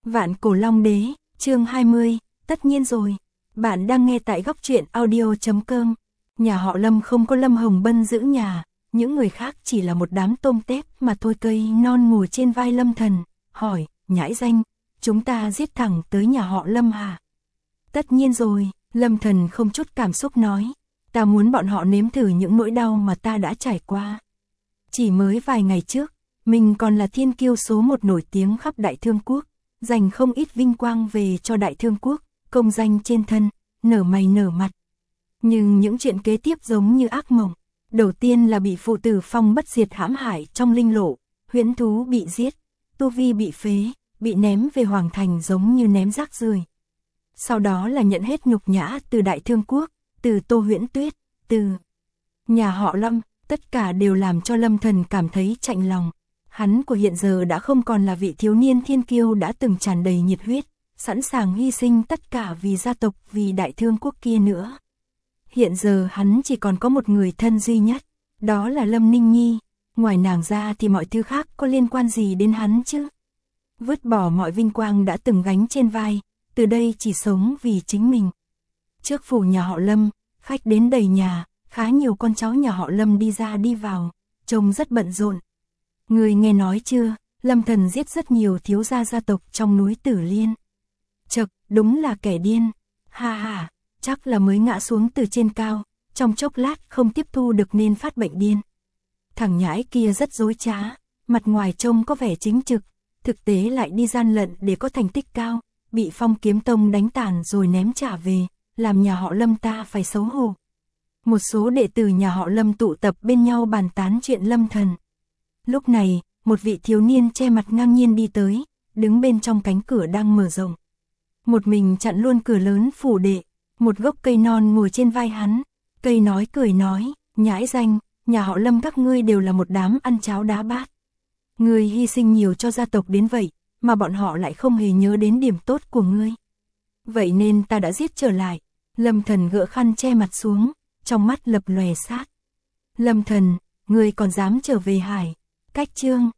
Vạn Cổ Long Đế, chương 20, tất nhiên rồi. Bạn đang nghe tại góc truyện audio.com. Nhà họ Lâm không có Lâm Hồng Bân giữ nhà, những người khác chỉ là một đám tôm tép mà thôi. Cây non ngồi trên vai Lâm Thần, hỏi, nhãi danh, chúng ta giết thẳng tới nhà họ Lâm hả? Tất nhiên rồi, Lâm Thần không chút cảm xúc nói, ta muốn bọn họ nếm thử những nỗi đau mà ta đã trải qua. Chỉ mới vài ngày trước, mình còn là thiên kiêu số một nổi tiếng khắp Đại Thương Quốc, dành không ít vinh quang về cho Đại Thương Quốc, công danh trên thân, nở mày nở mặt. Nhưng những chuyện kế tiếp giống như ác mộng. Đầu tiên là bị phụ tử Phong Bất Diệt hãm hại trong linh lộ, huyễn thú bị giết, tu vi bị phế, bị ném về Hoàng Thành giống như ném rác rưởi. Sau đó là nhận hết nhục nhã từ Đại Thương Quốc, từ Tô Huyễn Tuyết, từ nhà họ Lâm, tất cả đều làm cho Lâm Thần cảm thấy chạnh lòng. Hắn của hiện giờ đã không còn là vị thiếu niên thiên kiêu đã từng tràn đầy nhiệt huyết, sẵn sàng hy sinh tất cả vì gia tộc, vì Đại Thương Quốc kia nữa. Hiện giờ hắn chỉ còn có một người thân duy nhất, đó là Lâm Ninh Nhi. Ngoài nàng ra thì mọi thứ khác có liên quan gì đến hắn chứ? Vứt bỏ mọi vinh quang đã từng gánh trên vai, từ đây chỉ sống vì chính mình. Trước phủ nhà họ Lâm, khách đến đầy nhà, khá nhiều con cháu nhà họ Lâm đi ra đi vào, trông rất bận rộn. Người nghe nói chưa, Lâm Thần giết rất nhiều thiếu gia gia tộc trong núi Tử Liên. Chậc, đúng là kẻ điên. Ha ha, chắc là mới ngã xuống từ trên cao, trong chốc lát không tiếp thu được nên phát bệnh điên. Thằng nhãi kia rất dối trá, mặt ngoài trông có vẻ chính trực, thực tế lại đi gian lận để có thành tích cao, bị Phong Kiếm Tông đánh tàn rồi ném trả về, làm nhà họ Lâm ta phải xấu hổ. Một số đệ tử nhà họ Lâm tụ tập bên nhau bàn tán chuyện Lâm Thần. Lúc này, một vị thiếu niên che mặt ngang nhiên đi tới, đứng bên trong cánh cửa đang mở rộng. Một mình chặn luôn cửa lớn phủ đệ, một gốc cây non ngồi trên vai hắn. Cây nói cười nói, nhãi danh, nhà họ Lâm các ngươi đều là một đám ăn cháo đá bát. Ngươi hy sinh nhiều cho gia tộc đến vậy, mà bọn họ lại không hề nhớ đến điểm tốt của ngươi. Vậy nên ta đã giết trở lại. Lâm Thần gỡ khăn che mặt xuống, trong mắt lập lòe sát. Lâm Thần, ngươi còn dám trở về Hải? Cách chương